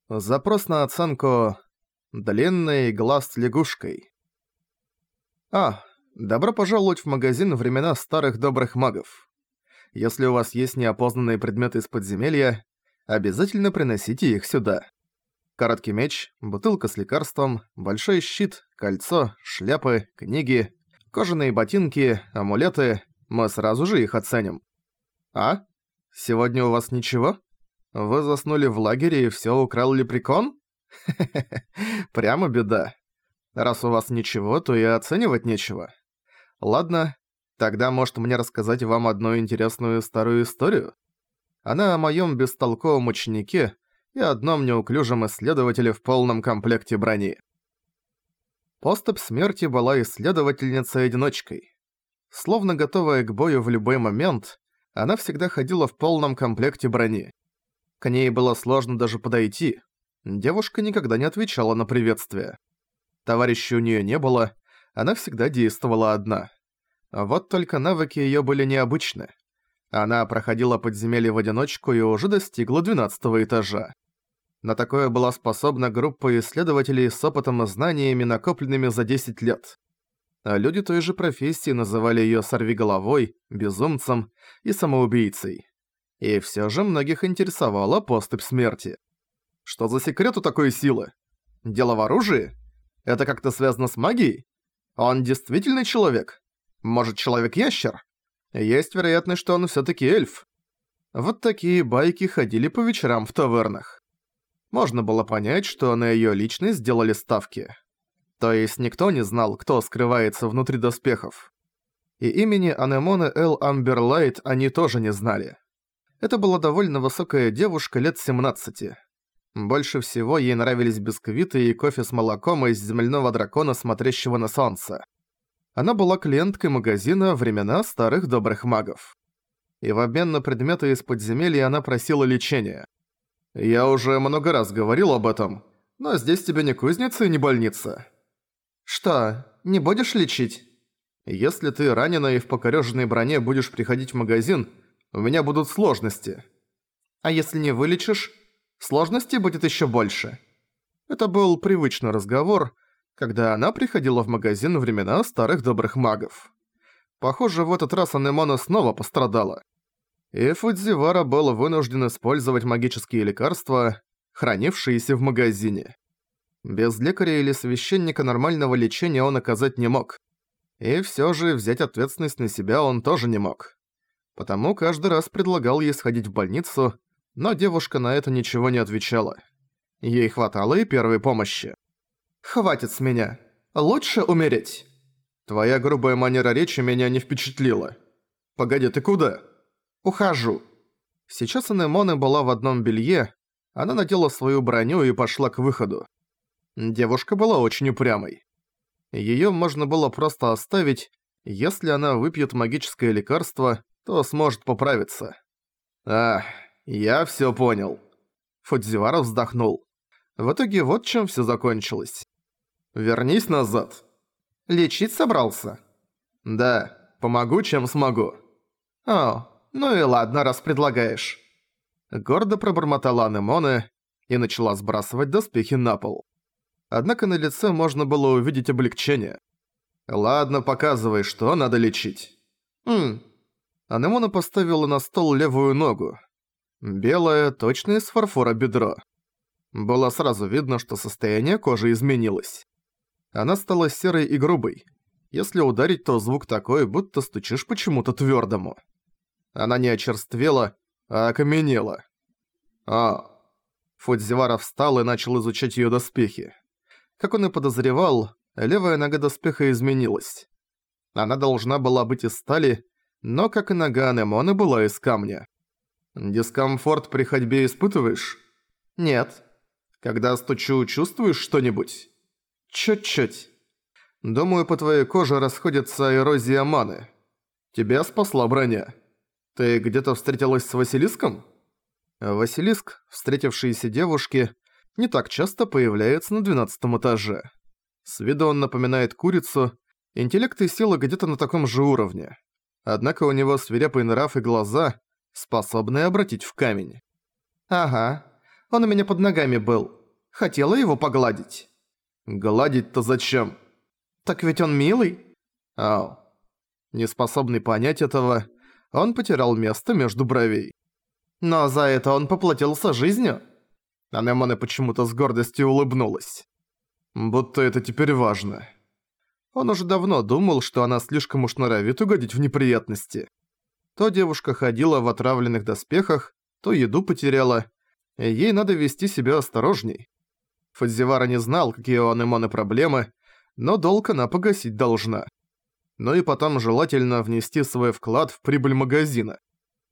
Запрос на оценку «Длинный глаз с лягушкой». Добро пожаловать в магазин времена старых добрых магов. Если у вас есть неопознанные предметы из подземелья, обязательно приносите их сюда. Короткий меч, бутылка с лекарством, большой щит, кольцо, шляпы, книги, кожаные ботинки, амулеты. Мы сразу же их оценим. Сегодня у вас ничего? Вы заснули в лагере и всё украл лепрекон? Прямо беда. Раз у вас ничего, то и оценивать нечего. Ладно, тогда может мне рассказать вам одну интересную старую историю? Она о моём бестолковом ученике и одном неуклюжем исследователе в полном комплекте брони. Поступь смерти была исследовательницей-одиночкой. Словно готовая к бою в любой момент, она всегда ходила в полном комплекте брони. К ней было сложно даже подойти. Девушка никогда не отвечала на приветствие. Товарищей у неё не было, она всегда действовала одна. Вот только навыки её были необычны. Она проходила подземелье в одиночку и уже достигла 12-го этажа. На такое была способна группа исследователей с опытом и знаниями, накопленными за 10 лет. А люди той же профессии называли её сорвиголовой, безумцем и самоубийцей. И всё же многих интересовала поступь смерти. Что за секрет у такой силы? Дело в оружии? Это как-то связано с магией? Он действительно человек? Может, человек-ящер? Есть вероятность, что он всё-таки эльф. Вот такие байки ходили по вечерам в тавернах. Можно было понять, что на её личность сделали ставки. То есть никто не знал, кто скрывается внутри доспехов. И имени Анемоне Эл Амберлайт они тоже не знали. Это была довольно высокая девушка лет 17. Больше всего ей нравились бисквиты и кофе с молоком из земляного дракона, смотрящего на солнце. Она была клиенткой магазина «Времена старых добрых магов». И в обмен на предметы из подземелья она просила лечения. «Я уже много раз говорил об этом, но здесь тебе не кузница и не больница». «Что, не будешь лечить?» «Если ты ранена и в покорёженной броне будешь приходить в магазин, у меня будут сложности». «А если не вылечишь, сложностей будет ещё больше». Это был привычный разговор, когда она приходила в магазин времена старых добрых магов. Похоже, в этот раз Анемона снова пострадала. И Фудзивара был вынужден использовать магические лекарства, хранившиеся в магазине. Без лекаря или священника нормального лечения он оказать не мог. И всё же взять ответственность на себя он тоже не мог. Потому каждый раз предлагал ей сходить в больницу, но девушка на это ничего не отвечала. Ей хватало и первой помощи. «Хватит с меня. Лучше умереть». «Твоя грубая манера речи меня не впечатлила. Погоди, ты куда?» «Ухожу». Сейчас Анемоне была в одном белье, она надела свою броню и пошла к выходу. Девушка была очень упрямой. Её можно было просто оставить, если она выпьет магическое лекарство, то сможет поправиться. Я всё понял. Фудзивара вздохнул. В итоге вот чем всё закончилось. Вернись назад. Лечить собрался? Да, помогу, чем смогу. Ну и ладно, раз предлагаешь. Гордо пробормотала Анемоне и начала сбрасывать доспехи на пол. Однако на лице можно было увидеть облегчение. Ладно, показывай, что надо лечить. Анемона поставила на стол левую ногу. Белое, точно из фарфора бедро. Было сразу видно, что состояние кожи изменилось. Она стала серой и грубой. Если ударить, то звук такой, будто стучишь почему-то твёрдому. Она не очерствела, а окаменела. Фудзивара встал и начал изучать её доспехи. Как он и подозревал, левая нога доспеха изменилась. Она должна была быть из стали, но, как и нога Анемоны, была из камня. «Дискомфорт при ходьбе испытываешь?» «Нет». «Когда стучу, чувствуешь что-нибудь?» «Чуть-чуть». «Думаю, по твоей коже расходится эрозия маны. Тебя спасла броня. Ты где-то встретилась с Василиском?» Василиск, встретившийся девушке, не так часто появляется на 12-м этаже. С виду он напоминает курицу, интеллект и сила где-то на таком же уровне. Однако у него свирепый нрав и глаза, способные обратить в камень. «Ага, он у меня под ногами был. Хотела его погладить. Гладить-то зачем? Так ведь он милый. Ау. Неспособный понять этого, он потерял место между бровей. Но за это он поплатился жизнью. Анемоне почему-то с гордостью улыбнулась. Будто это теперь важно. Он уже давно думал, что она слишком уж норовит угодить в неприятности. То девушка ходила в отравленных доспехах, то еду потеряла, и ей надо вести себя осторожней. Фудзивара не знал, какие у Анемоне проблемы, но долг она погасить должна. Ну и потом желательно внести свой вклад в прибыль магазина.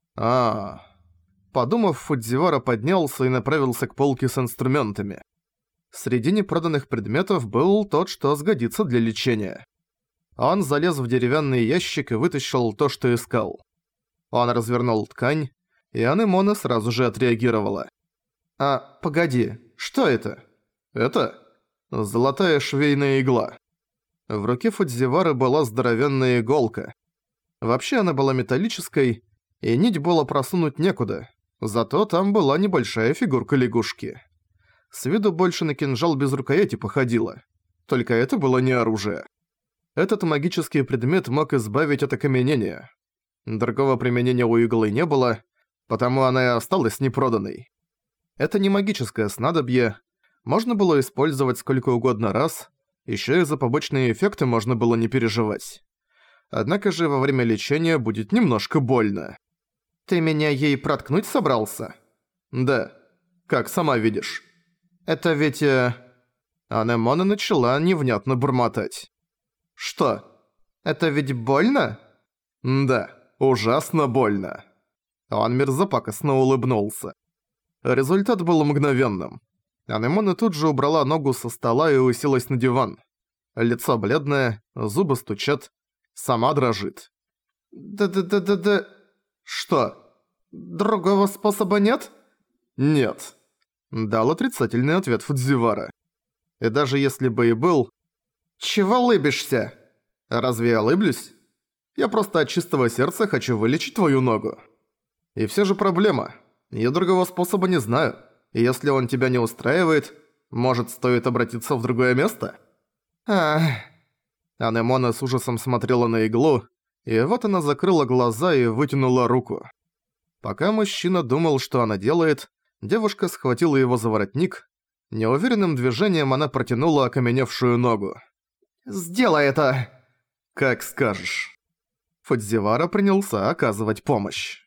Подумав, Фудзивара поднялся и направился к полке с инструментами. Среди непроданных предметов был тот, что сгодится для лечения. Он залез в деревянный ящик и вытащил то, что искал. Он развернул ткань, и Анемоне сразу же отреагировала. Погоди, что это? Это? Золотая швейная игла. В руке Фудзивары была здоровенная иголка. Вообще она была металлической, и нить было просунуть некуда, зато там была небольшая фигурка лягушки. С виду больше на кинжал без рукояти походила, только это было не оружие. Этот магический предмет мог избавить от окаменения. Другого применения у иглы не было, потому она и осталась непроданной. Это не магическое снадобье, можно было использовать сколько угодно раз, ещё и за побочные эффекты можно было не переживать. Однако же во время лечения будет немножко больно. Ты меня ей проткнуть собрался? Да, как сама видишь. Это ведь... Анемоне начала невнятно бормотать. Что? Это ведь больно? Да, ужасно больно. Он мерзопакостно улыбнулся. Результат был мгновенным. Анемоне тут же убрала ногу со стола и уселась на диван. Лицо бледное, зубы стучат, сама дрожит. Да. Что? Другого способа нет? Нет. Дал отрицательный ответ Фудзивара. И даже если бы и был... Чего лыбишься? Разве я лыблюсь? Я просто от чистого сердца хочу вылечить твою ногу. И все же проблема. Я другого способа не знаю. И если он тебя не устраивает, может, стоит обратиться в другое место? Анемоне с ужасом смотрела на иглу, и вот она закрыла глаза и вытянула руку. Пока мужчина думал, что она делает, девушка схватила его за воротник. Неуверенным движением она протянула окаменевшую ногу. «Сделай это!» «Как скажешь». Фудзивара принялся оказывать помощь.